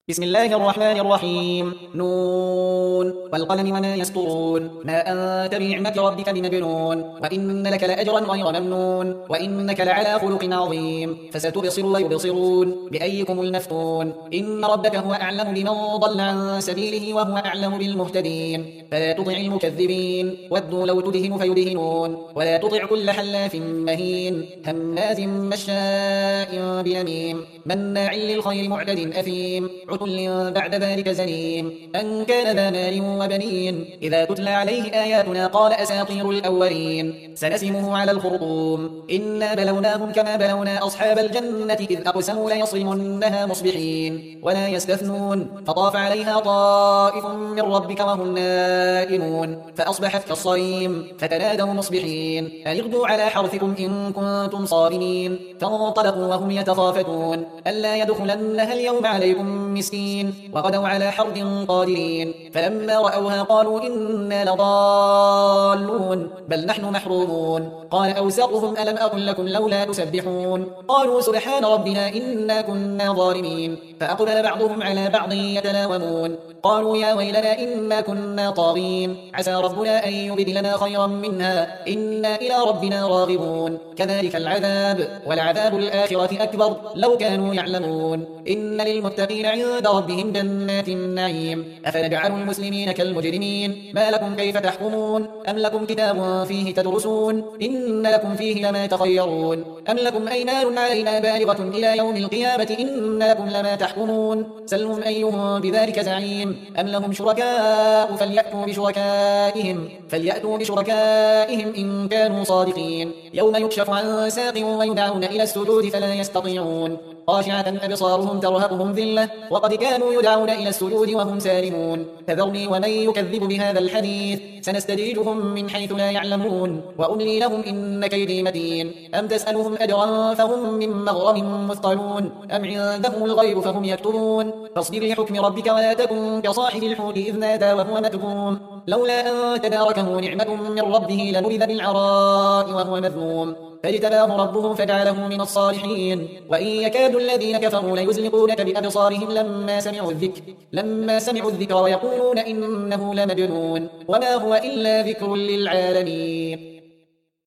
بسم الله الرحمن الرحيم نون والقلم وما يسطرون ما أنت بنعمة ربك بمجنون وإن لك لأجرا غير ممنون وإنك لعلى خلق عظيم فستبصر ويبصرون بأيكم المفتون إن ربك هو أعلم بمن ضل عن سبيله وهو أعلم بالمهتدين فلا تطع المكذبين ودوا لو تدهن فيدهنون ولا تطع كل حلاف مهين هماز مشاء بنميم مناع للخير معتد أثيم عتل بعد ذلك زنيم أن كان ذا مال وبنين إذا تتلى عليه آياتنا قال أساطير الأولين سنسمه على الخرطوم إنا بلوناهم كما بلونا أصحاب الجنة إذ أقسموا ليصرمنها مصبحين ولا يستثنون فطاف عليها طائف من ربك وهم نائمون فأصبحت كالصريم فتنادوا مصبحين أن اغدوا على حرثكم إن كنتم صارمين فانطلقوا وهم يتخافتون ألا يدخلنها اليوم عليكم مسكين وغدوا على حرد قادرين فلما رأوها قالوا إنا لضالون بل نحن محرومون قال أوسطهم ألم أقل لكم لولا تسبحون قالوا سبحان ربنا إنا كنا ظالمين فأقبل بعضهم على بعض يتلاومون قالوا يا ويلنا إنا كنا طاغين عسى ربنا أن يبدلنا خيرا منها إنا إلى ربنا راغبون كذلك العذاب ولعذاب الآخرة أكبر لو كانوا يعلمون إن للمتقين عند ربهم جنات النعيم أفنجعل المسلمين كالمجرمين ما لكم كيف تحكمون أم لكم كتاب فيه تدرسون إن لكم فيه لما تخيرون أم لكم أيمان علينا بالغة إلى يوم القيامة إن لكم لما تحكمون سلهم أيهم بذلك زعيم أم لهم شركاء فليأتوا بشركائهم إن كانوا صادقين يوم يكشف عن ساق ويدعون إلى السجود فلا يستطيعون خاشعة أبصارهم ترهقهم ذلة وقد كانوا يدعون إلى السجود وهم سالمون فذرني ومن يكذب بهذا الحديث سنستدرجهم من حيث لا يعلمون وأملي لهم إن كيدي متين أم تسألهم أجرا فهم من مغرم مثقلون أم عندهم الغيب فهم يكتبون فاصبر لحكم ربك ولا تكن كصاحب الحوت إذ نادى وهو مكظوم لولا أن تداركه نعمة من ربه لنبذ بالعراء وهو مذموم فاجتباه ربه فجعله من الصالحين وإن يكاد الذين كفروا ليزلقونك بأبصارهم لما سمعوا الذكر ويقولون إنه لمجنون وما هو إلا ذكر للعالمين